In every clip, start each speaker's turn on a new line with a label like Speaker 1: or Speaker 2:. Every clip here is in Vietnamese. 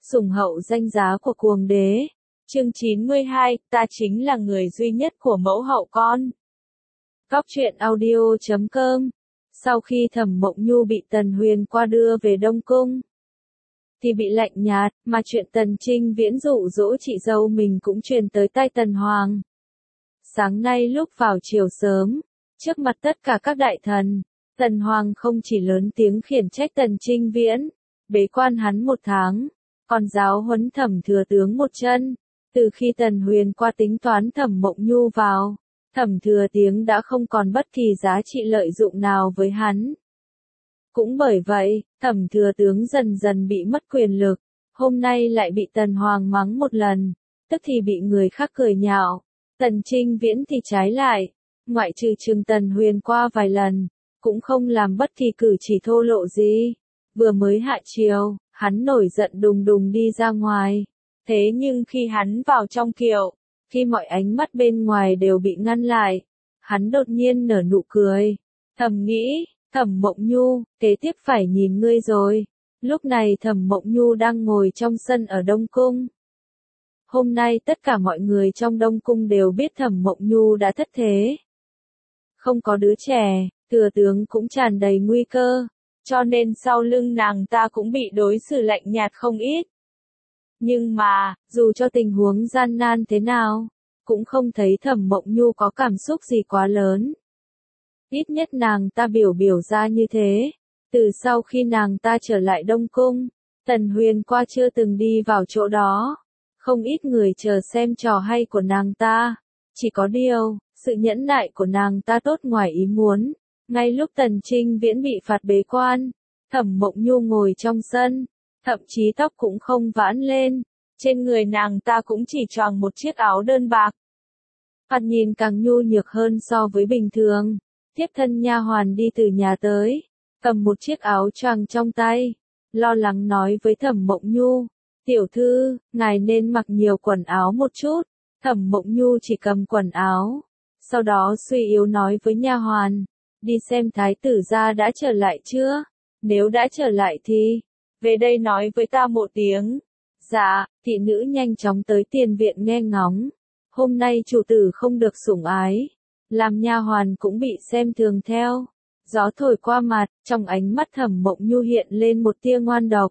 Speaker 1: sủng hậu danh giá của cuồng đế. Chương 92, ta chính là người duy nhất của mẫu hậu con. Góc truyện audio.com. Sau khi Thẩm Mộng Nhu bị Tần Huyền qua đưa về Đông Cung, thì bị lạnh nhạt, mà chuyện Tần Trinh Viễn dụ dỗ chị dâu mình cũng truyền tới tai Tần Hoàng. Sáng nay lúc vào chiều sớm, trước mặt tất cả các đại thần, Tần Hoàng không chỉ lớn tiếng khiển trách Tần Trinh Viễn, bế quan hắn 1 tháng, còn giáo huấn Thẩm Thừa Tướng một chân. Từ khi Tần Huyền qua tính toán Thẩm Mộng Nhu vào, Thẩm Thừa Tướng đã không còn bất kỳ giá trị lợi dụng nào với hắn. Cũng bởi vậy, Thẩm Thừa Tướng dần dần bị mất quyền lực, hôm nay lại bị Tần Hoàng mắng một lần, tức thì bị người khác cười nhạo. Tần Trinh Viễn thì trái lại, ngoại trừ trừng Tần Huyền qua vài lần, cũng không làm bất kỳ cử chỉ thô lộ gì. Vừa mới hạ chiều, hắn nổi giận đùng đùng đi ra ngoài. Thế nhưng khi hắn vào trong kiệu, khi mọi ánh mắt bên ngoài đều bị ngăn lại, hắn đột nhiên nở nụ cười, thầm nghĩ, Thẩm Mộng Nhu, kế tiếp phải nhìn ngươi rồi. Lúc này Thẩm Mộng Nhu đang ngồi trong sân ở Đông Cung. Hôm nay tất cả mọi người trong Đông Cung đều biết Thẩm Mộng Nhu đã thất thế. Không có đứa trẻ, thừa tướng cũng tràn đầy nguy cơ, cho nên sau lưng nàng ta cũng bị đối xử lạnh nhạt không ít. Nhưng mà, dù cho tình huống gian nan thế nào, cũng không thấy Thẩm Mộng Nhu có cảm xúc gì quá lớn. Ít nhất nàng ta biểu ra như thế. Từ sau khi nàng ta trở lại Đông Cung, Tần Huyền qua chưa từng đi vào chỗ đó. Không ít người chờ xem trò hay của nàng ta. Chỉ có điều, sự nhẫn nại của nàng ta tốt ngoài ý muốn. Ngay lúc Tần Trinh Viễn bị phạt bế quan, Thẩm Mộng Nhu ngồi trong sân, thậm chí tóc cũng không vãn lên, trên người nàng ta cũng chỉ choàng một chiếc áo đơn bạc. Thoạt nhìn càng nhu nhược hơn so với bình thường. Tiếp thân nha hoàn đi từ nhà tới, cầm một chiếc áo choàng trong tay, lo lắng nói với Thẩm Mộng Nhu, tiểu thư, ngài nên mặc nhiều quần áo một chút. Thẩm Mộng Nhu chỉ cầm quần áo, sau đó suy yếu nói với nha hoàn, đi xem thái tử gia đã trở lại chưa, nếu đã trở lại thì, về đây nói với ta một tiếng. Dạ, thị nữ nhanh chóng tới tiền viện nghe ngóng, hôm nay chủ tử không được sủng ái. Làm nha hoàn cũng bị xem thường theo. Gió thổi qua mặt, trong ánh mắt Thẩm Mộng Nhu hiện lên một tia ngoan độc.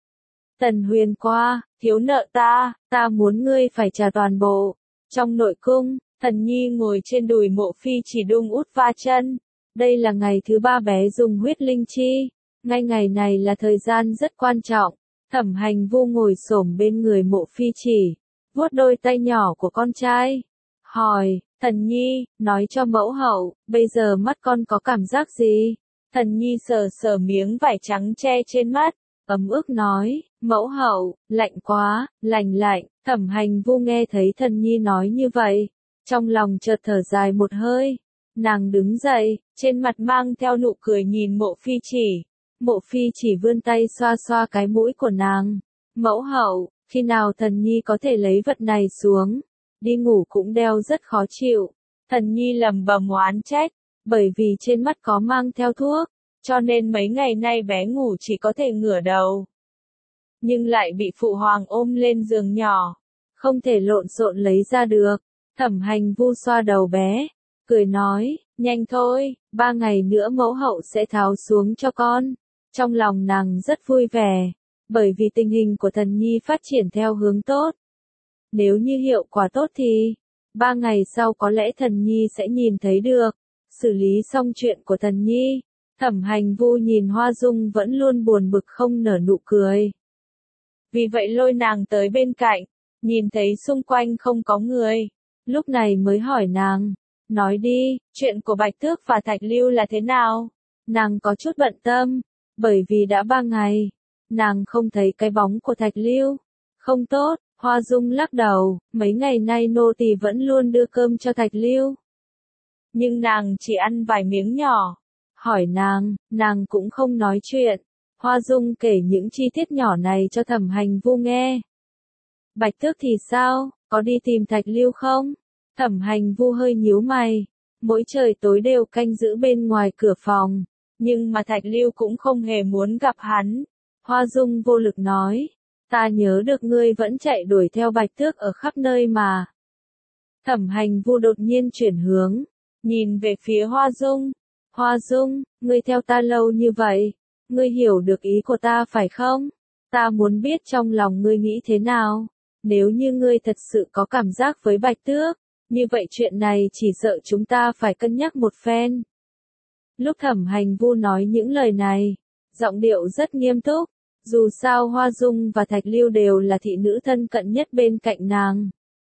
Speaker 1: Tần Huyền qua, thiếu nợ ta muốn ngươi phải trả toàn bộ. Trong nội cung, Thần Nhi ngồi trên đùi Mộ Phi chỉ đung út va chân. Đây là ngày thứ 3 bé dùng huyết linh chi. Ngay ngày này là thời gian rất quan trọng. Thẩm Hành Vu ngồi xổm bên người Mộ Phi chỉ, vuốt đôi tay nhỏ của con trai. Hỏi, Thần Nhi, nói cho mẫu hậu, bây giờ mắt con có cảm giác gì? Thần Nhi sờ sờ miếng vải trắng che trên mắt, ấm ức nói, mẫu hậu, lạnh quá, lạnh. Thẩm Hành Vu nghe thấy Thần Nhi nói như vậy, trong lòng chợt thở dài một hơi. Nàng đứng dậy, trên mặt mang theo nụ cười nhìn Mộ Phi chỉ. Mộ Phi chỉ vươn tay xoa xoa cái mũi của nàng. Mẫu hậu, khi nào Thần Nhi có thể lấy vật này xuống? Đi ngủ cũng đeo rất khó chịu. Thần Nhi lẩm bẩm oán trách, bởi vì trên mắt có mang theo thuốc, cho nên mấy ngày nay bé ngủ chỉ có thể ngửa đầu. Nhưng lại bị phụ hoàng ôm lên giường nhỏ, không thể lộn xộn lấy ra được. Thẩm Hành Vu xoa đầu bé, cười nói, nhanh thôi, 3 ngày nữa mẫu hậu sẽ tháo xuống cho con. Trong lòng nàng rất vui vẻ, bởi vì tình hình của Thần Nhi phát triển theo hướng tốt. Nếu như hiệu quả tốt thì, 3 ngày sau có lẽ Thần Nhi sẽ nhìn thấy được. Xử lý xong chuyện của Thần Nhi, Thẩm Hành Vu nhìn Hoa Dung vẫn luôn buồn bực không nở nụ cười. Vì vậy lôi nàng tới bên cạnh, nhìn thấy xung quanh không có người. Lúc này mới hỏi nàng, nói đi, chuyện của Bạch Tước và Thạch Lưu là thế nào? Nàng có chút bận tâm, bởi vì đã 3 ngày, nàng không thấy cái bóng của Thạch Lưu. Không tốt. Hoa Dung lắc đầu, mấy ngày nay nô tỳ vẫn luôn đưa cơm cho Thạch Lưu. Nhưng nàng chỉ ăn vài miếng nhỏ. Hỏi nàng cũng không nói chuyện. Hoa Dung kể những chi tiết nhỏ này cho Thẩm Hành Vu nghe. Bạch Tước thì sao, có đi tìm Thạch Lưu không? Thẩm Hành Vu hơi nhíu mày. Mỗi trời tối đều canh giữ bên ngoài cửa phòng. Nhưng mà Thạch Lưu cũng không hề muốn gặp hắn. Hoa Dung vô lực nói. Ta nhớ được ngươi vẫn chạy đuổi theo Bạch Tước ở khắp nơi mà. Thẩm Hành Vu đột nhiên chuyển hướng, nhìn về phía Hoa Dung. Hoa Dung, ngươi theo ta lâu như vậy, ngươi hiểu được ý của ta phải không? Ta muốn biết trong lòng ngươi nghĩ thế nào. Nếu như ngươi thật sự có cảm giác với Bạch Tước, như vậy chuyện này chỉ sợ chúng ta phải cân nhắc một phen. Lúc Thẩm Hành Vu nói những lời này, giọng điệu rất nghiêm túc, dù sao Hoa Dung và Thạch Lưu đều là thị nữ thân cận nhất bên cạnh nàng.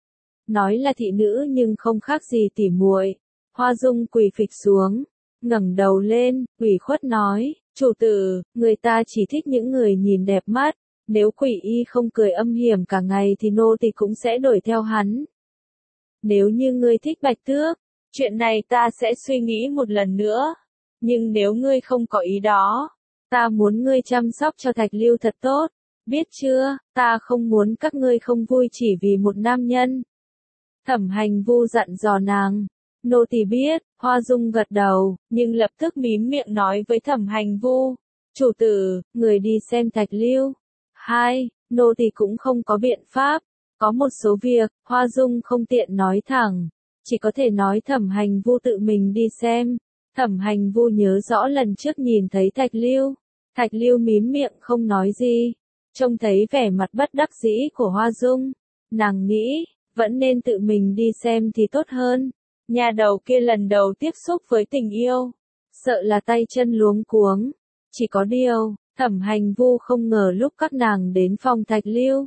Speaker 1: Nói là thị nữ nhưng không khác gì tỉ muội. Hoa Dung quỳ phịch xuống, ngẩng đầu lên, ủy khuất nói, chủ tử, người ta chỉ thích những người nhìn đẹp mắt, nếu Quỷ Y không cười âm hiểm cả ngày thì nô tỳ cũng sẽ đuổi theo hắn. Nếu như ngươi thích Bạch Tước, chuyện này ta sẽ suy nghĩ một lần nữa, nhưng nếu ngươi không có ý đó, ta muốn ngươi chăm sóc cho Thạch Lưu thật tốt, biết chưa, ta không muốn các ngươi không vui chỉ vì một nam nhân. Thẩm Hành Vu dặn dò nàng. Nô tỳ biết, Hoa Dung gật đầu, nhưng lập tức mím miệng nói với Thẩm Hành Vu, chủ tử, người đi xem Thạch Lưu. Hai, nô tỳ cũng không có biện pháp, có một số việc, Hoa Dung không tiện nói thẳng, chỉ có thể nói Thẩm Hành Vu tự mình đi xem. Thẩm Hành Vu nhớ rõ lần trước nhìn thấy Thạch Lưu mím miệng không nói gì, trông thấy vẻ mặt bất đắc dĩ của Hoa Dung, nàng nghĩ, vẫn nên tự mình đi xem thì tốt hơn. Nhà đầu kia lần đầu tiếp xúc với tình yêu, sợ là tay chân luống cuống. Chỉ có điều, Thẩm Hành Vu không ngờ lúc các nàng đến phòng Thạch Lưu,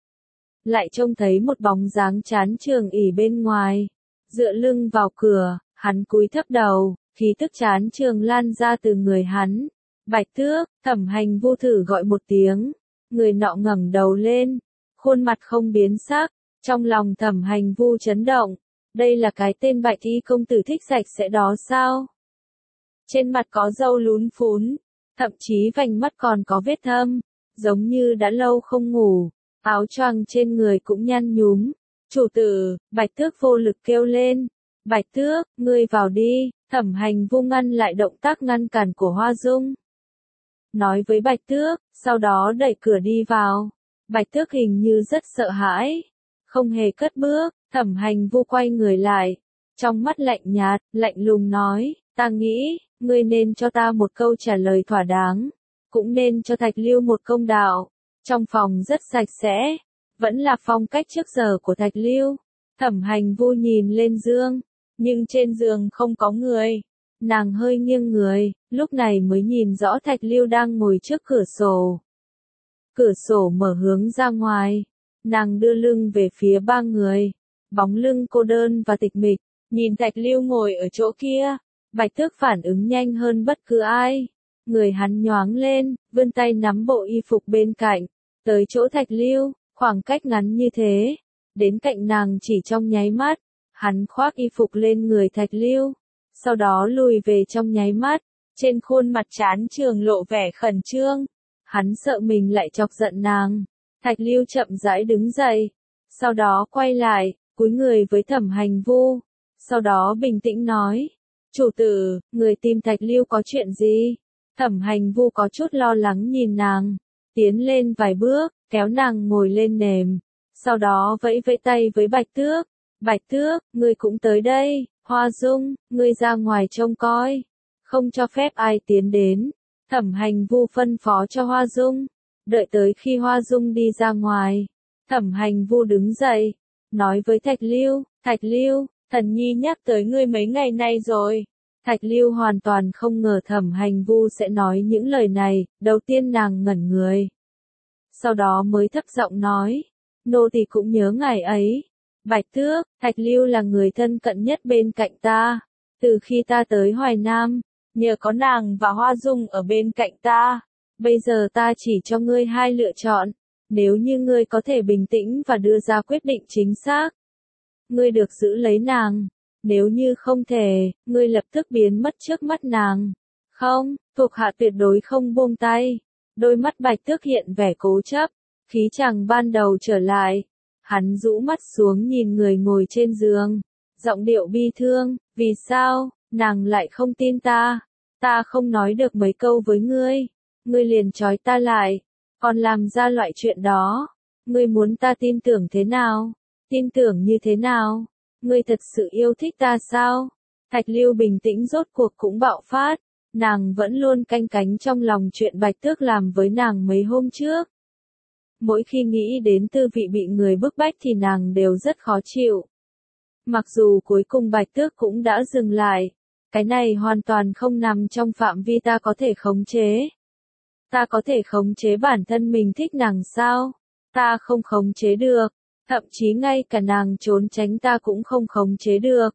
Speaker 1: lại trông thấy một bóng dáng chán trường ỉ bên ngoài, dựa lưng vào cửa, hắn cúi thấp đầu, khí tức chán trường lan ra từ người hắn. Bạch Tước, Thẩm Hành Vu thử gọi một tiếng, người nọ ngẩng đầu lên, khuôn mặt không biến sắc, trong lòng Thẩm Hành Vu chấn động. Đây là cái tên Bạch Y công tử thích sạch sẽ đó sao? Trên mặt có râu lún phún, thậm chí vành mắt còn có vết thâm, giống như đã lâu không ngủ, áo choàng trên người cũng nhăn nhúm. Chủ tử, Bạch Tước vô lực kêu lên. Bạch Tước, ngươi vào đi. Thẩm Hành Vu ngăn lại động tác ngăn cản của Hoa Dung. Nói với Bạch Tước, sau đó đẩy cửa đi vào. Bạch Tước hình như rất sợ hãi, không hề cất bước. Thẩm Hành Vu quay người lại, trong mắt lạnh nhạt, lạnh lùng nói, ta nghĩ, ngươi nên cho ta một câu trả lời thỏa đáng, cũng nên cho Thạch Lưu một công đạo. Trong phòng rất sạch sẽ, vẫn là phong cách trước giờ của Thạch Lưu. Thẩm Hành Vu nhìn lên giường, nhưng trên giường không có người. Nàng hơi nghiêng người, lúc này mới nhìn rõ Thạch Lưu đang ngồi trước cửa sổ. Cửa sổ mở hướng ra ngoài, nàng đưa lưng về phía ba người. Bóng lưng cô đơn và tịch mịch, nhìn Thạch Lưu ngồi ở chỗ kia, Bạch Tước phản ứng nhanh hơn bất cứ ai. Người hắn nhoáng lên, vươn tay nắm bộ y phục bên cạnh, tới chỗ Thạch Lưu, khoảng cách ngắn như thế, đến cạnh nàng chỉ trong nháy mắt, hắn khoác y phục lên người Thạch Lưu, sau đó lùi về trong nháy mắt, trên khuôn mặt chán trường lộ vẻ khẩn trương, hắn sợ mình lại chọc giận nàng. Thạch Lưu chậm rãi đứng dậy, sau đó quay lại, cúi người với Thẩm Hành Vu, sau đó bình tĩnh nói, chủ tử, người tìm Thạch Lưu có chuyện gì? Thẩm Hành Vu có chút lo lắng nhìn nàng, tiến lên vài bước, kéo nàng ngồi lên nệm, sau đó vẫy vẫy tay với Bạch Tước, Bạch Tước, ngươi cũng tới đây. Hoa Dung, ngươi ra ngoài trông coi, không cho phép ai tiến đến. Thẩm Hành Vu phân phó cho Hoa Dung, đợi tới khi Hoa Dung đi ra ngoài, Thẩm Hành Vu đứng dậy, nói với Thạch Lưu, thần nhi nhắc tới ngươi mấy ngày nay rồi. Thạch Lưu hoàn toàn không ngờ Thẩm Hành Vu sẽ nói những lời này, đầu tiên nàng ngẩn người. Sau đó mới thấp giọng nói, nô tỳ cũng nhớ ngày ấy. Bạch Tước, Thạch Lưu là người thân cận nhất bên cạnh ta. Từ khi ta tới Hoài Nam, nhờ có nàng và Hoa Dung ở bên cạnh ta, bây giờ ta chỉ cho ngươi hai lựa chọn. Nếu như ngươi có thể bình tĩnh và đưa ra quyết định chính xác, ngươi được giữ lấy nàng. Nếu như không thể, ngươi lập tức biến mất trước mắt nàng. Không, thuộc hạ tuyệt đối không buông tay. Đôi mắt Bạch Tước hiện vẻ cố chấp, khí chàng ban đầu trở lại. Hắn rũ mắt xuống nhìn người ngồi trên giường, giọng điệu bi thương, vì sao, nàng lại không tin ta? Ta không nói được mấy câu với ngươi liền trói ta lại, còn làm ra loại chuyện đó. Ngươi muốn ta tin tưởng thế nào? Tin tưởng như thế nào? Ngươi thật sự yêu thích ta sao? Thạch Lưu bình tĩnh rốt cuộc cũng bạo phát. Nàng vẫn luôn canh cánh trong lòng chuyện Bạch Tước làm với nàng mấy hôm trước. Mỗi khi nghĩ đến tư vị bị người bức bách thì nàng đều rất khó chịu. Mặc dù cuối cùng Bạch Tước cũng đã dừng lại. Cái này hoàn toàn không nằm trong phạm vi ta có thể khống chế. Ta có thể khống chế bản thân mình thích nàng sao? Ta không khống chế được. Thậm chí ngay cả nàng trốn tránh ta cũng không khống chế được.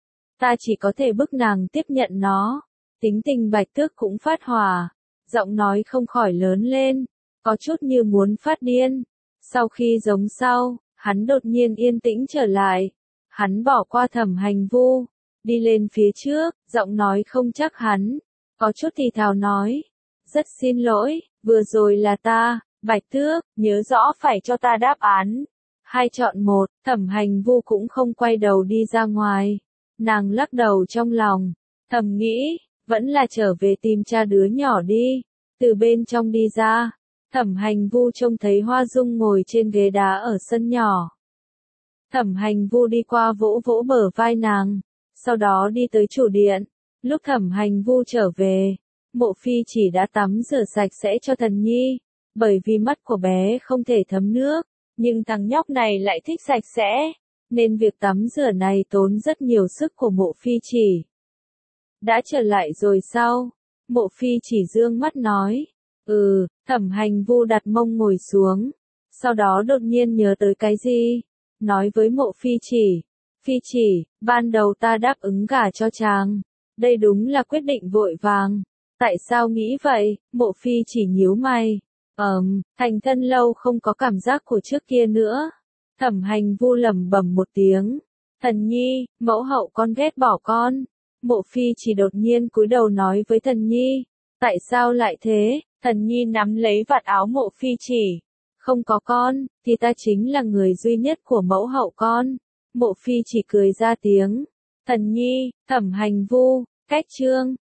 Speaker 1: Ta chỉ có thể bức nàng tiếp nhận nó. Tính tình Bạch Tước cũng phát hỏa. Giọng nói không khỏi lớn lên. Có chút như muốn phát điên. Sau khi giống sau, hắn đột nhiên yên tĩnh trở lại. Hắn bỏ qua Thẩm Hành Vu. Đi lên phía trước, giọng nói không chắc hắn. Có chút thì thào nói. Rất xin lỗi, vừa rồi là ta, Bạch Tước, nhớ rõ phải cho ta đáp án. Hai chọn một, Thẩm Hành Vu cũng không quay đầu đi ra ngoài. Nàng lắc đầu trong lòng, thầm nghĩ, vẫn là trở về tìm cha đứa nhỏ đi. Từ bên trong đi ra, Thẩm Hành Vu trông thấy Hoa Dung ngồi trên ghế đá ở sân nhỏ. Thẩm Hành Vu đi qua vỗ vỗ bờ vai nàng, sau đó đi tới chủ điện. Lúc Thẩm Hành Vu trở về, Mộ Phi chỉ đã tắm rửa sạch sẽ cho Thần Nhi, bởi vì mắt của bé không thể thấm nước, nhưng thằng nhóc này lại thích sạch sẽ, nên việc tắm rửa này tốn rất nhiều sức của Mộ Phi chỉ. Đã trở lại rồi sao? Mộ Phi chỉ dương mắt nói. Thẩm Hành Vu đặt mông ngồi xuống, sau đó đột nhiên nhớ tới cái gì, nói với Mộ Phi chỉ. Phi chỉ, ban đầu ta đáp ứng gả cho chàng, đây đúng là quyết định vội vàng. Tại sao nghĩ vậy? Mộ Phi chỉ nhíu mày. Thành thân lâu không có cảm giác của trước kia nữa. Thẩm Hành Vu lẩm bẩm một tiếng. Thần Nhi, mẫu hậu con ghét bỏ con. Mộ Phi chỉ đột nhiên cúi đầu nói với Thần Nhi. Tại sao lại thế? Thần Nhi nắm lấy vạt áo Mộ Phi chỉ. Không có con, thì ta chính là người duy nhất của mẫu hậu con. Mộ Phi chỉ cười ra tiếng. Thần Nhi, Thẩm Hành Vu, cách chương.